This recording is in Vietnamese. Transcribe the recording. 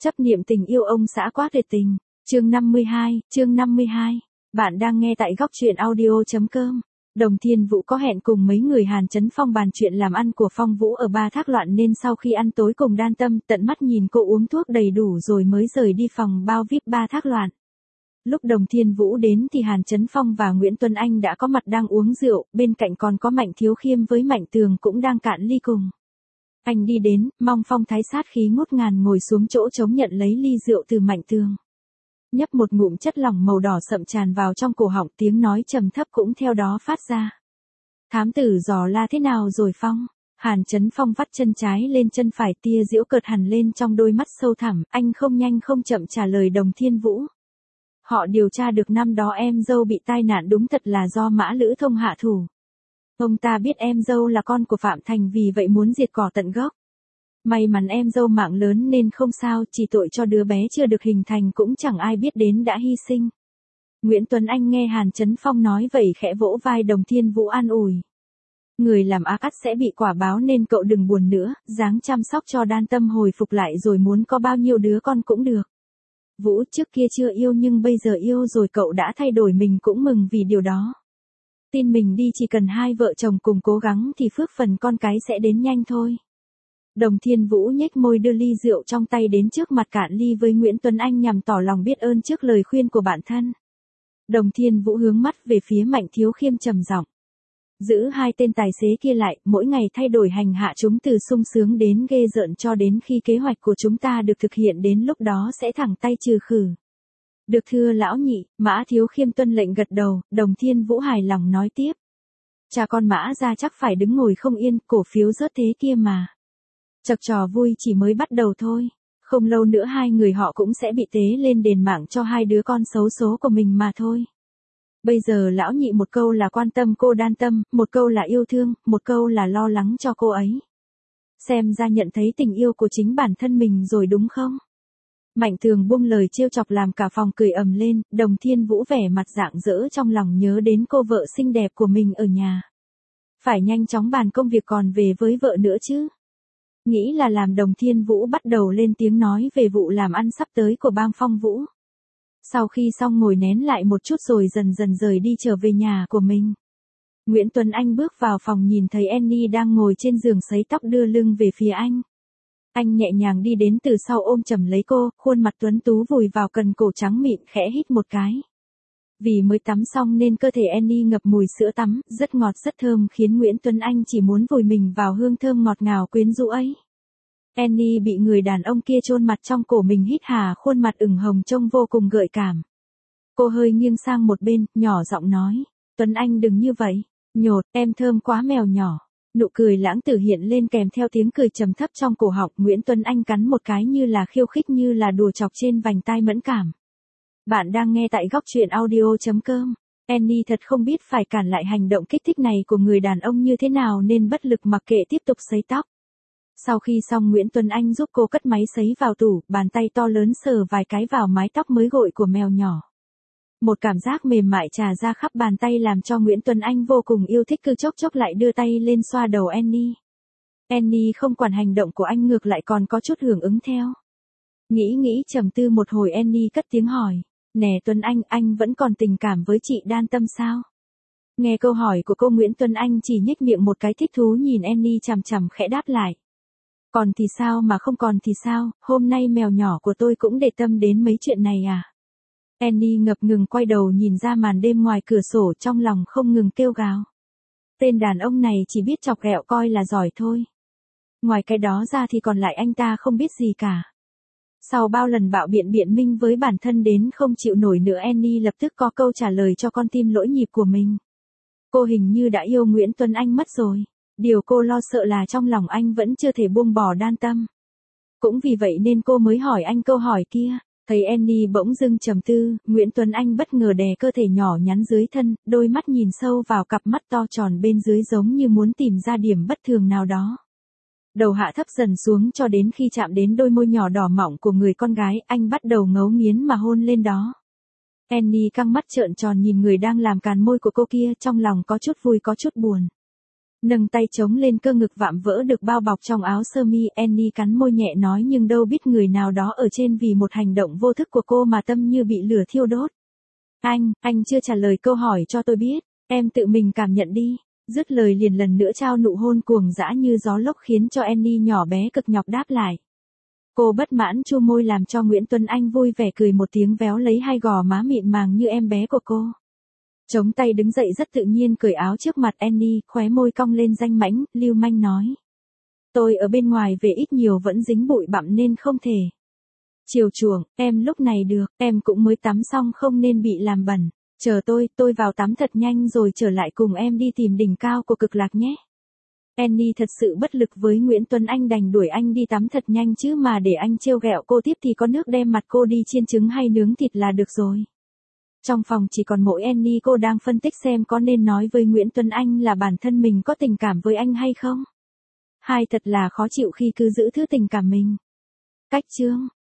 Chấp niệm tình yêu ông xã quá tuyệt tình. Chương 52. Bạn đang nghe tại góc truyện audio.com. Đồng Thiên Vũ có hẹn cùng mấy người Hàn Chấn Phong bàn chuyện làm ăn của Phong Vũ ở Ba Thác Loạn nên sau khi ăn tối cùng Đan Tâm tận mắt nhìn cô uống thuốc đầy đủ rồi mới rời đi phòng bao VIP Ba Thác Loạn. Lúc Đồng Thiên Vũ đến thì Hàn Chấn Phong và Nguyễn Tuấn Anh đã có mặt đang uống rượu, bên cạnh còn có Mạnh Thiếu Khiêm với Mạnh Tường cũng đang cạn ly cùng. Anh đi đến, mong phong thái sát khí ngút ngàn ngồi xuống chỗ trống nhận lấy ly rượu từ Mạnh Tường. Nhấp một ngụm chất lỏng màu đỏ sậm tràn vào trong cổ họng, tiếng nói trầm thấp cũng theo đó phát ra. Thám tử dò la thế nào rồi Phong? Hàn Chấn Phong vắt chân trái lên chân phải, tia giễu cợt hằn lên trong đôi mắt sâu thẳm, anh không nhanh không chậm trả lời Đồng Thiên Vũ. Họ điều tra được năm đó em dâu bị tai nạn đúng thật là do Mã Lữ Thông hạ thủ. Ông ta biết em dâu là con của Phạm Thành vì vậy muốn diệt cỏ tận gốc. May mắn em dâu mạng lớn nên không sao, chỉ tội cho đứa bé chưa được hình thành cũng chẳng ai biết đến đã hy sinh. Nguyễn Tuấn Anh nghe Hàn Chấn Phong nói vậy khẽ vỗ vai Đồng Thiên Vũ an ủi. Người làm ác ắt sẽ bị quả báo nên cậu đừng buồn nữa, ráng chăm sóc cho Đan Tâm hồi phục lại rồi muốn có bao nhiêu đứa con cũng được. Vũ trước kia chưa yêu nhưng bây giờ yêu rồi, cậu đã thay đổi, mình cũng mừng vì điều đó. Tin mình đi, chỉ cần hai vợ chồng cùng cố gắng thì phước phần con cái sẽ đến nhanh thôi. Đồng Thiên Vũ nhếch môi đưa ly rượu trong tay đến trước mặt cạn ly với Nguyễn Tuấn Anh nhằm tỏ lòng biết ơn trước lời khuyên của bạn thân. Đồng Thiên Vũ hướng mắt về phía Mạnh Thiếu Khiêm trầm giọng. Giữ hai tên tài xế kia lại, mỗi ngày thay đổi hành hạ chúng từ sung sướng đến ghê rợn cho đến khi kế hoạch của chúng ta được thực hiện, đến lúc đó sẽ thẳng tay trừ khử. Được thưa lão nhị, Mã Thiếu Khiêm tuân lệnh gật đầu, Đồng Thiên Vũ hài lòng nói tiếp. Cha con Mã ra chắc phải đứng ngồi không yên, cổ phiếu rớt thế kia mà. Chật trò vui chỉ mới bắt đầu thôi, không lâu nữa hai người họ cũng sẽ bị tế lên đền mạng cho hai đứa con xấu số của mình mà thôi. Bây giờ lão nhị một câu là quan tâm cô Đan Tâm, một câu là yêu thương, một câu là lo lắng cho cô ấy. Xem ra nhận thấy tình yêu của chính bản thân mình rồi đúng không? Mạnh Tường buông lời trêu chọc làm cả phòng cười ầm lên, Đồng Thiên Vũ vẻ mặt rạng rỡ trong lòng nhớ đến cô vợ xinh đẹp của mình ở nhà. Phải nhanh chóng bàn công việc còn về với vợ nữa chứ. Nghĩ là làm, Đồng Thiên Vũ bắt đầu lên tiếng nói về vụ làm ăn sắp tới của bang Phong Vũ. Sau khi xong ngồi nén lại một chút rồi dần dần rời đi trở về nhà của mình. Nguyễn Tuấn Anh bước vào phòng nhìn thấy Annie đang ngồi trên giường sấy tóc đưa lưng về phía anh. Anh nhẹ nhàng đi đến từ sau ôm chầm lấy cô, khuôn mặt tuấn tú vùi vào cần cổ trắng mịn, khẽ hít một cái. Vì mới tắm xong nên cơ thể Annie ngập mùi sữa tắm, rất ngọt rất thơm khiến Nguyễn Tuấn Anh chỉ muốn vùi mình vào hương thơm ngọt ngào quyến rũ ấy. Annie bị người đàn ông kia chôn mặt trong cổ mình hít hà, khuôn mặt ửng hồng trông vô cùng gợi cảm. Cô hơi nghiêng sang một bên, nhỏ giọng nói, Tuấn Anh đừng như vậy, nhột, em thơm quá mèo nhỏ. Nụ cười lãng tử hiện lên kèm theo tiếng cười trầm thấp trong cổ họng, Nguyễn Tuấn Anh cắn một cái như là khiêu khích, như là đùa chọc trên vành tai mẫn cảm. Bạn đang nghe tại góc truyện audio.com. Annie thật không biết phải cản lại hành động kích thích này của người đàn ông như thế nào nên bất lực mặc kệ tiếp tục sấy tóc. Sau khi xong Nguyễn Tuấn Anh giúp cô cất máy sấy vào tủ, bàn tay to lớn sờ vài cái vào mái tóc mới gội của mèo nhỏ. Một cảm giác mềm mại trà ra khắp bàn tay làm cho Nguyễn Tuấn Anh vô cùng yêu thích, cứ chốc chốc lại đưa tay lên xoa đầu Annie. Annie không quản hành động của anh, ngược lại còn có chút hưởng ứng theo. Nghĩ trầm tư một hồi, Annie cất tiếng hỏi. Nè Tuấn anh vẫn còn tình cảm với chị Đan Tâm sao? Nghe câu hỏi của cô, Nguyễn Tuấn Anh chỉ nhếch miệng một cái thích thú nhìn Annie chằm chằm, khẽ đáp lại. Còn thì sao mà không còn thì sao, hôm nay mèo nhỏ của tôi cũng để tâm đến mấy chuyện này à? Annie ngập ngừng quay đầu nhìn ra màn đêm ngoài cửa sổ, trong lòng không ngừng kêu gào. Tên đàn ông này chỉ biết chọc ghẹo coi là giỏi thôi. Ngoài cái đó ra thì còn lại anh ta không biết gì cả. Sau bao lần bạo biện minh với bản thân đến không chịu nổi nữa, Annie lập tức có câu trả lời cho con tim lỗi nhịp của mình. Cô hình như đã yêu Nguyễn Tuấn Anh mất rồi. Điều cô lo sợ là trong lòng anh vẫn chưa thể buông bỏ Đan Tâm. Cũng vì vậy nên cô mới hỏi anh câu hỏi kia. Thấy Annie bỗng dưng trầm tư, Nguyễn Tuấn Anh bất ngờ đè cơ thể nhỏ nhắn dưới thân, đôi mắt nhìn sâu vào cặp mắt to tròn bên dưới giống như muốn tìm ra điểm bất thường nào đó. Đầu hạ thấp dần xuống cho đến khi chạm đến đôi môi nhỏ đỏ mọng của người con gái, anh bắt đầu ngấu nghiến mà hôn lên đó. Annie căng mắt trợn tròn nhìn người đang làm càn môi của cô kia, trong lòng có chút vui có chút buồn. Nâng tay chống lên cơ ngực vạm vỡ được bao bọc trong áo sơ mi, Annie cắn môi nhẹ nói nhưng đâu biết người nào đó ở trên vì một hành động vô thức của cô mà tâm như bị lửa thiêu đốt. Anh chưa trả lời câu hỏi cho tôi biết, em tự mình cảm nhận đi. Dứt lời liền lần nữa trao nụ hôn cuồng dã như gió lốc khiến cho Annie nhỏ bé cực nhọc đáp lại. Cô bất mãn chu môi làm cho Nguyễn Tuấn Anh vui vẻ cười một tiếng véo lấy hai gò má mịn màng như em bé của cô. Chống tay đứng dậy rất tự nhiên cởi áo trước mặt Annie, khóe môi cong lên danh mãnh, lưu manh nói. Tôi ở bên ngoài về ít nhiều vẫn dính bụi bặm nên không thể chiều chuộng, em lúc này được, em cũng mới tắm xong không nên bị làm bẩn. Chờ tôi vào tắm thật nhanh rồi trở lại cùng em đi tìm đỉnh cao của cực lạc nhé. Annie thật sự bất lực với Nguyễn Tuấn Anh đành đuổi anh đi tắm thật nhanh chứ mà để anh trêu ghẹo cô tiếp thì có nước đem mặt cô đi chiên trứng hay nướng thịt là được rồi. Trong phòng chỉ còn mỗi Annie, cô đang phân tích xem có nên nói với Nguyễn Tuấn Anh là bản thân mình có tình cảm với anh hay không. Hai thật là khó chịu khi cứ giữ thứ tình cảm mình. Cách chương